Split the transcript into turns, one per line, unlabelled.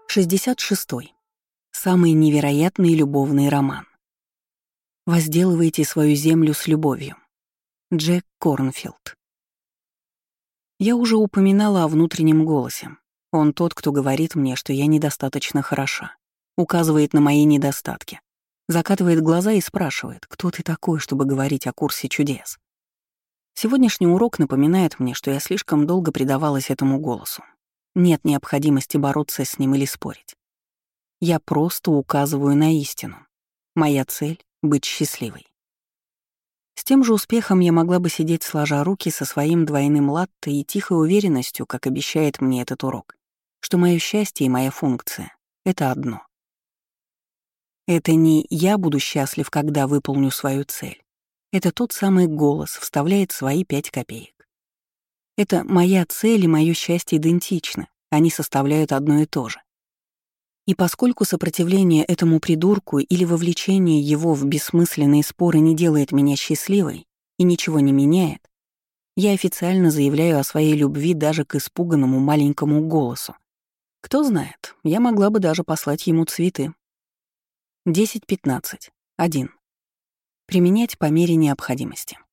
66. Самый невероятный любовный роман. Возделывайте свою землю с любовью. Джек Корнфилд. Я уже упоминала о внутреннем голосе. Он тот, кто говорит мне, что я недостаточно хороша, указывает на мои недостатки, закатывает глаза и спрашивает, кто ты такой, чтобы говорить о курсе чудес. Сегодняшний урок напоминает мне, что я слишком долго предавалась этому голосу. Нет необходимости бороться с ним или спорить. Я просто указываю на истину. Моя цель — быть счастливой. С тем же успехом я могла бы сидеть сложа руки со своим двойным латте и тихой уверенностью, как обещает мне этот урок, что мое счастье и моя функция — это одно. Это не «я буду счастлив, когда выполню свою цель». Это тот самый голос вставляет свои 5 копеек. Это моя цель и мое счастье идентичны, они составляют одно и то же. И поскольку сопротивление этому придурку или вовлечение его в бессмысленные споры не делает меня счастливой и ничего не меняет, я официально заявляю о своей любви даже к испуганному маленькому голосу. Кто знает, я могла бы даже послать ему цветы. 10:15. 1. Применять по мере необходимости.